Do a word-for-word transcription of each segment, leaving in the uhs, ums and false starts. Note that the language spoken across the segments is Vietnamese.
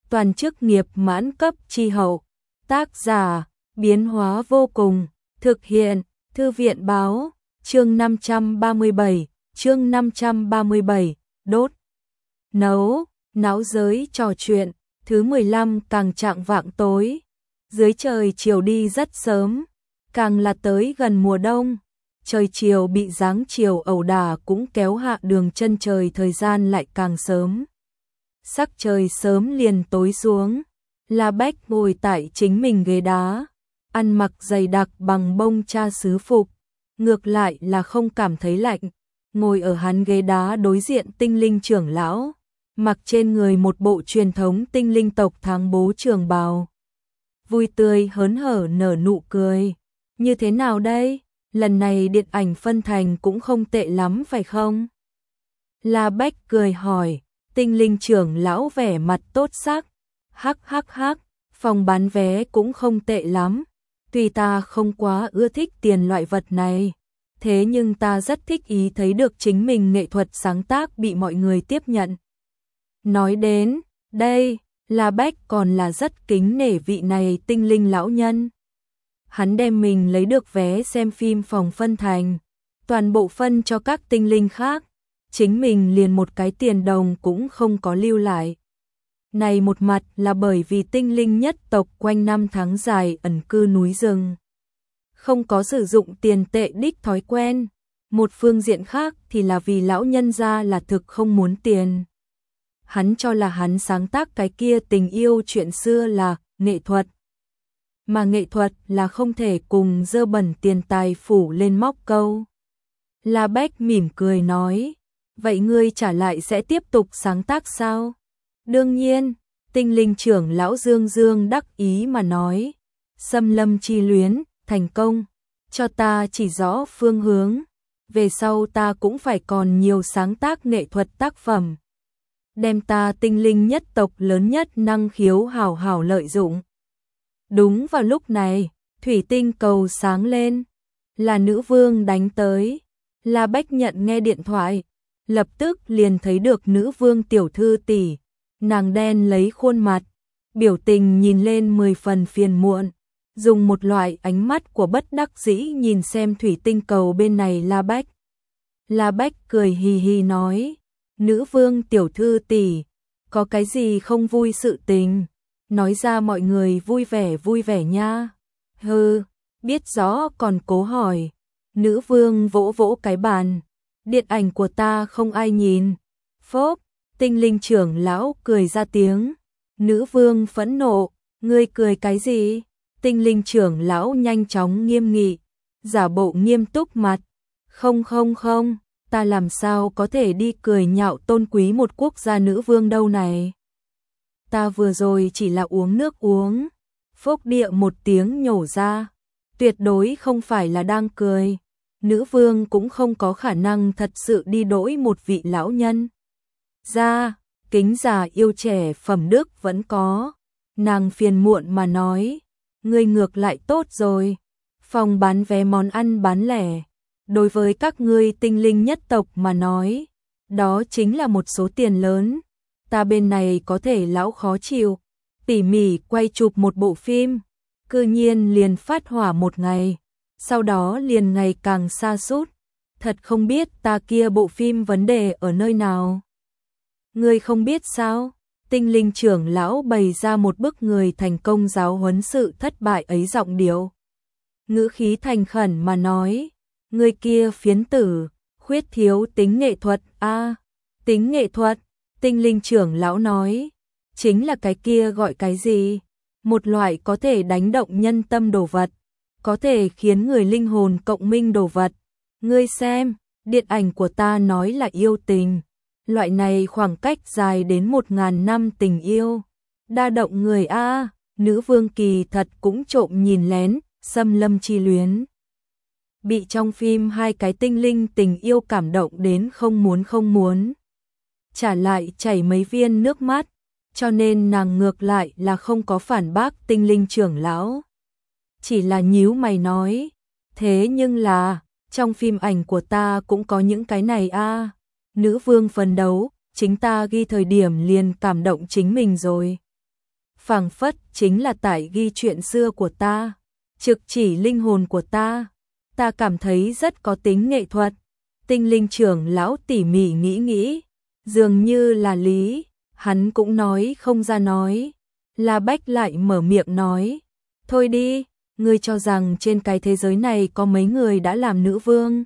toàn chức nghiệp mãn cấp chi hậu. Tác giả, biến hóa vô cùng, thực hiện, Thư viện báo, chương năm trăm ba mươi bảy, chương năm trăm ba mươi bảy, đốt, nấu, náo giới trò chuyện, thứ mười lăm càng chạng vạng tối, dưới trời chiều đi rất sớm, càng là tới gần mùa đông, trời chiều bị dáng chiều ẩu đả cũng kéo hạ đường chân trời thời gian lại càng sớm. Sắc trời sớm liền tối xuống, La Bách ngồi tại chính mình ghế đá, ăn mặc dày đặc bằng bông cha sứ phục, ngược lại là không cảm thấy lạnh, ngồi ở hắn ghế đá đối diện Tinh Linh trưởng lão, mặc trên người một bộ truyền thống tinh linh tộc tháng bố trường bào. Vui tươi hớn hở nở nụ cười. Như thế nào đây? Lần này điện ảnh phân thành cũng không tệ lắm phải không? La Bách cười hỏi, Tinh Linh trưởng lão vẻ mặt tốt sắc. Hắc hắc hắc, phòng bán vé cũng không tệ lắm. Tuy ta không quá ưa thích tiền loại vật này, thế nhưng ta rất thích ý thấy được chính mình nghệ thuật sáng tác bị mọi người tiếp nhận. Nói đến, đây, La Bách còn là rất kính nể vị này tinh linh lão nhân. Hắn đem mình lấy được vé xem phim phòng phân thành, toàn bộ phân cho các tinh linh khác, chính mình liền một cái tiền đồng cũng không có lưu lại. Này một mặt là bởi vì tinh linh nhất tộc quanh năm tháng dài ẩn cư núi rừng, không có sử dụng tiền tệ đích thói quen, một phương diện khác thì là vì lão nhân gia là thực không muốn tiền. Hắn cho là hắn sáng tác cái kia tình yêu chuyện xưa là nghệ thuật, mà nghệ thuật là không thể cùng dơ bẩn tiền tài phủ lên móc câu. La Bách mỉm cười nói, vậy ngươi trả lại sẽ tiếp tục sáng tác sao? Đương nhiên, Tinh Linh trưởng lão Dương Dương đắc ý mà nói, xâm lâm chi luyến, thành công, cho ta chỉ rõ phương hướng, về sau ta cũng phải còn nhiều sáng tác nghệ thuật tác phẩm, đem ta tinh linh nhất tộc lớn nhất năng khiếu hảo hảo lợi dụng. Đúng vào lúc này, thủy tinh cầu sáng lên, là nữ vương đánh tới. La Bách nhận nghe điện thoại, lập tức liền thấy được nữ vương tiểu thư tỷ, nàng đen lấy khuôn mặt, biểu tình nhìn lên mười phần phiền muộn, dùng một loại ánh mắt của bất đắc dĩ nhìn xem thủy tinh cầu bên này La Bách. La Bách cười hì hì nói, nữ vương tiểu thư tỷ, có cái gì không vui sự tình, nói ra mọi người vui vẻ vui vẻ nha. Hừ, biết rõ còn cố hỏi. Nữ vương vỗ vỗ cái bàn, điện ảnh của ta không ai nhìn. Phốp, Tinh Linh trưởng lão cười ra tiếng. Nữ vương phẫn nộ, ngươi cười cái gì? Tinh Linh trưởng lão nhanh chóng nghiêm nghị, giả bộ nghiêm túc mặt. Không không không, ta làm sao có thể đi cười nhạo tôn quý một quốc gia nữ vương đâu này. Ta vừa rồi chỉ là uống nước uống. Phốc địa một tiếng nhổ ra, tuyệt đối không phải là đang cười. Nữ vương cũng không có khả năng thật sự đi đỗi một vị lão nhân. Ra, kính già yêu trẻ phẩm đức vẫn có. Nàng phiền muộn mà nói, ngươi ngược lại tốt rồi. Phòng bán vé món ăn bán lẻ, đối với các ngươi tinh linh nhất tộc mà nói, đó chính là một số tiền lớn. Ta bên này có thể lão khó chịu, tỉ mỉ quay chụp một bộ phim, cư nhiên liền phát hỏa một ngày, sau đó liền ngày càng sa sút, thật không biết ta kia bộ phim vấn đề ở nơi nào. Ngươi không biết sao? Tinh Linh trưởng lão bày ra một bức người thành công giáo huấn sự thất bại ấy giọng điệu, ngữ khí thành khẩn mà nói, ngươi kia phiến tử, khuyết thiếu tính nghệ thuật a. À, tính nghệ thuật? Tinh Linh trưởng lão nói, chính là cái kia gọi cái gì? Một loại có thể đánh động nhân tâm đồ vật, có thể khiến người linh hồn cộng minh đồ vật. Ngươi xem, điện ảnh của ta nói là yêu tình, loại này khoảng cách dài đến một ngàn năm tình yêu, đa động người a. Nữ vương kỳ thật cũng trộm nhìn lén, xâm lâm chi luyến. Bị trong phim hai cái tinh linh tình yêu cảm động đến không muốn không muốn. Trả lại chảy mấy viên nước mắt, cho nên nàng ngược lại là không có phản bác Tinh Linh trưởng lão. Chỉ là nhíu mày nói, thế nhưng là, trong phim ảnh của ta cũng có những cái này a. À. Nữ vương phấn đấu, chính ta ghi thời điểm liền cảm động chính mình rồi. phảng phất chính là tải ghi chuyện xưa của ta, trực chỉ linh hồn của ta. Ta cảm thấy rất có tính nghệ thuật. Tinh linh trưởng lão tỉ mỉ nghĩ nghĩ, dường như là lý, hắn cũng nói không ra nói. La Bách lại mở miệng nói, thôi đi, ngươi cho rằng trên cái thế giới này có mấy người đã làm nữ vương?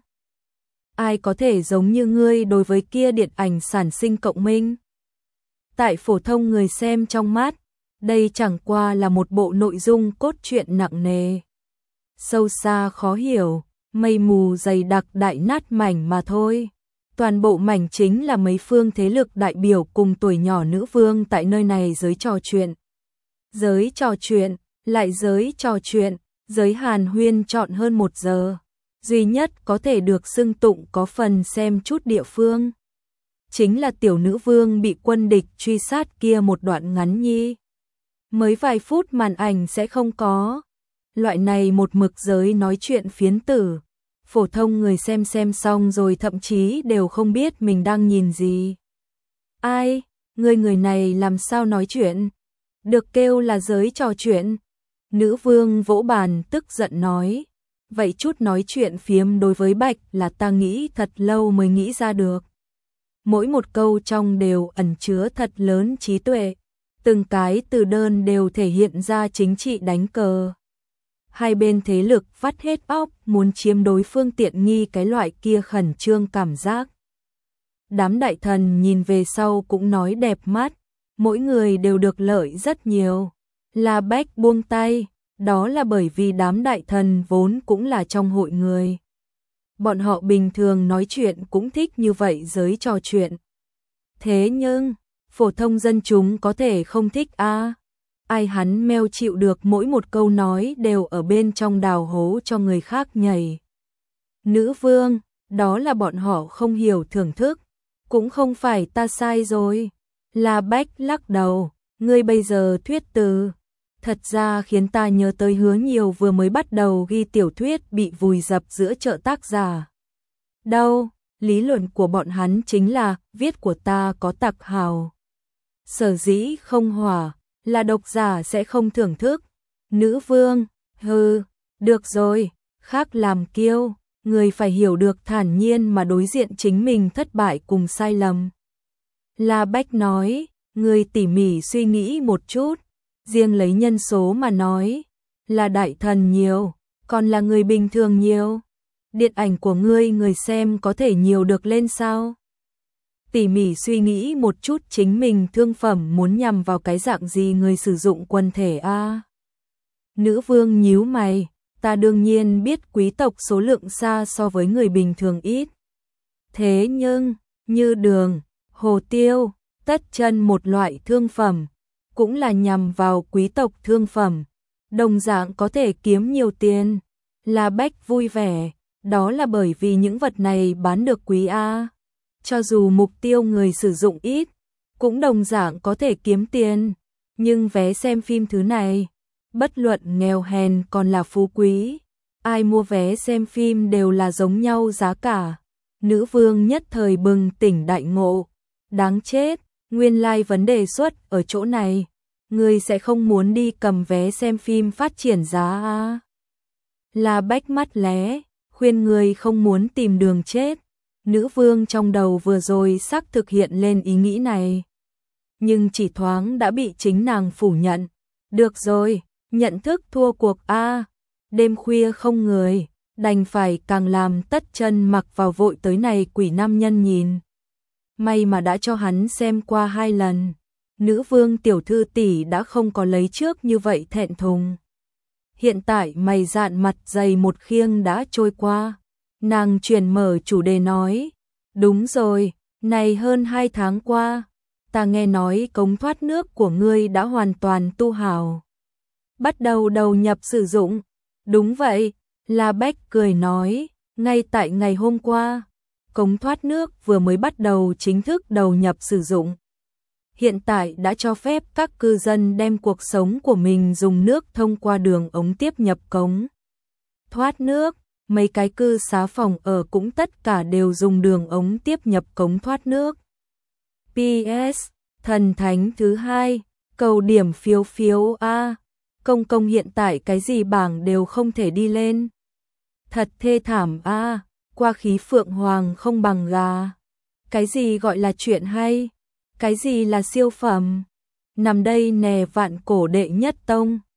Ai có thể giống như ngươi đối với kia điện ảnh sản sinh cộng minh? Tại phổ thông người xem trong mắt, đây chẳng qua là một bộ nội dung cốt truyện nặng nề, sâu xa khó hiểu, mây mù dày đặc đại nát mảnh mà thôi. Toàn bộ mảnh chính là mấy phương thế lực đại biểu cùng tuổi nhỏ nữ vương tại nơi này giới trò chuyện. Giới trò chuyện, lại giới trò chuyện, giới hàn huyên trọn hơn một giờ. Duy nhất có thể được xưng tụng có phần xem chút địa phương. Chính là tiểu nữ vương bị quân địch truy sát kia một đoạn ngắn nhi. Mới vài phút màn ảnh sẽ không có. Loại này một mực giới nói chuyện phiến tử. Phổ thông người xem xem xong rồi thậm chí đều không biết mình đang nhìn gì. Ai, người người này làm sao nói chuyện? Được kêu là giới trò chuyện. Nữ vương vỗ bàn tức giận nói. Vậy chút nói chuyện phiếm đối với Bạch là ta nghĩ thật lâu mới nghĩ ra được. Mỗi một câu trong đều ẩn chứa thật lớn trí tuệ. Từng cái từ đơn đều thể hiện ra chính trị đánh cờ. Hai bên thế lực vắt hết óc muốn chiếm đối phương tiện nghi cái loại kia khẩn trương cảm giác. Đám đại thần nhìn về sau cũng nói đẹp mắt, mỗi người đều được lợi rất nhiều. La Bách buông tay, đó là bởi vì đám đại thần vốn cũng là trong hội người. Bọn họ bình thường nói chuyện cũng thích như vậy giới trò chuyện. Thế nhưng, phổ thông dân chúng có thể không thích a à? Ai hắn meo chịu được mỗi một câu nói đều ở bên trong đào hố cho người khác nhảy. Nữ vương, đó là bọn họ không hiểu thưởng thức, cũng không phải ta sai rồi. La Bách lắc đầu, ngươi bây giờ thuyết từ, thật ra khiến ta nhớ tới Hứa Nhiều vừa mới bắt đầu ghi tiểu thuyết bị vùi dập giữa chợ tác giả. Đâu, lý luận của bọn hắn chính là viết của ta có tặc hào. Sở dĩ không hỏa, là độc giả sẽ không thưởng thức. Nữ vương, hừ, được rồi, khác làm kiêu, người phải hiểu được thản nhiên mà đối diện chính mình thất bại cùng sai lầm. La Bách nói, người tỉ mỉ suy nghĩ một chút, riêng lấy nhân số mà nói, là đại thần nhiều, còn là người bình thường nhiều. Điện ảnh của ngươi người xem có thể nhiều được lên sao? Tỉ mỉ suy nghĩ một chút chính mình thương phẩm muốn nhằm vào cái dạng gì người sử dụng quần thể a. À? Nữ vương nhíu mày, ta đương nhiên biết quý tộc số lượng xa so với người bình thường ít. Thế nhưng, như đường, hồ tiêu, tất chân một loại thương phẩm, cũng là nhằm vào quý tộc thương phẩm, đồng dạng có thể kiếm nhiều tiền. La Bách vui vẻ, đó là bởi vì những vật này bán được quý a. Cho dù mục tiêu người sử dụng ít, cũng đồng dạng có thể kiếm tiền. Nhưng vé xem phim thứ này, bất luận nghèo hèn còn là phú quý, ai mua vé xem phim đều là giống nhau giá cả. Nữ vương nhất thời bừng tỉnh đại ngộ. Đáng chết, nguyên lai vấn đề xuất ở chỗ này. Người sẽ không muốn đi cầm vé xem phim phát triển giá à? La Bách mắt lé, khuyên người không muốn tìm đường chết. Nữ vương trong đầu vừa rồi xác thực hiện lên ý nghĩ này. Nhưng chỉ thoáng đã bị chính nàng phủ nhận. Được rồi, nhận thức thua cuộc a. Đêm khuya không người, đành phải càng làm tất chân mặc vào vội tới này quỷ nam nhân nhìn. May mà đã cho hắn xem qua hai lần. Nữ vương tiểu thư tỷ đã không có lấy trước như vậy thẹn thùng. Hiện tại mày dạn mặt dày một khiêng đã trôi qua. Nàng chuyển mở chủ đề nói, đúng rồi, này hơn hai tháng qua, ta nghe nói cống thoát nước của ngươi đã hoàn toàn tu hào. Bắt đầu đầu nhập sử dụng. Đúng vậy, La Bách cười nói, ngay tại ngày hôm qua, cống thoát nước vừa mới bắt đầu chính thức đầu nhập sử dụng. Hiện tại đã cho phép các cư dân đem cuộc sống của mình dùng nước thông qua đường ống tiếp nhập cống thoát nước. Mấy cái cư xá phòng ở cũng tất cả đều dùng đường ống tiếp nhập cống thoát nước. pê ét. Thần thánh thứ hai, Cầu điểm phiếu phiếu a. Công công hiện tại cái gì bảng đều không thể đi lên. Thật thê thảm a, qua khí phượng hoàng không bằng gà. Cái gì gọi là chuyện hay? Cái gì là siêu phẩm? Nằm đây nè vạn cổ đệ nhất tông.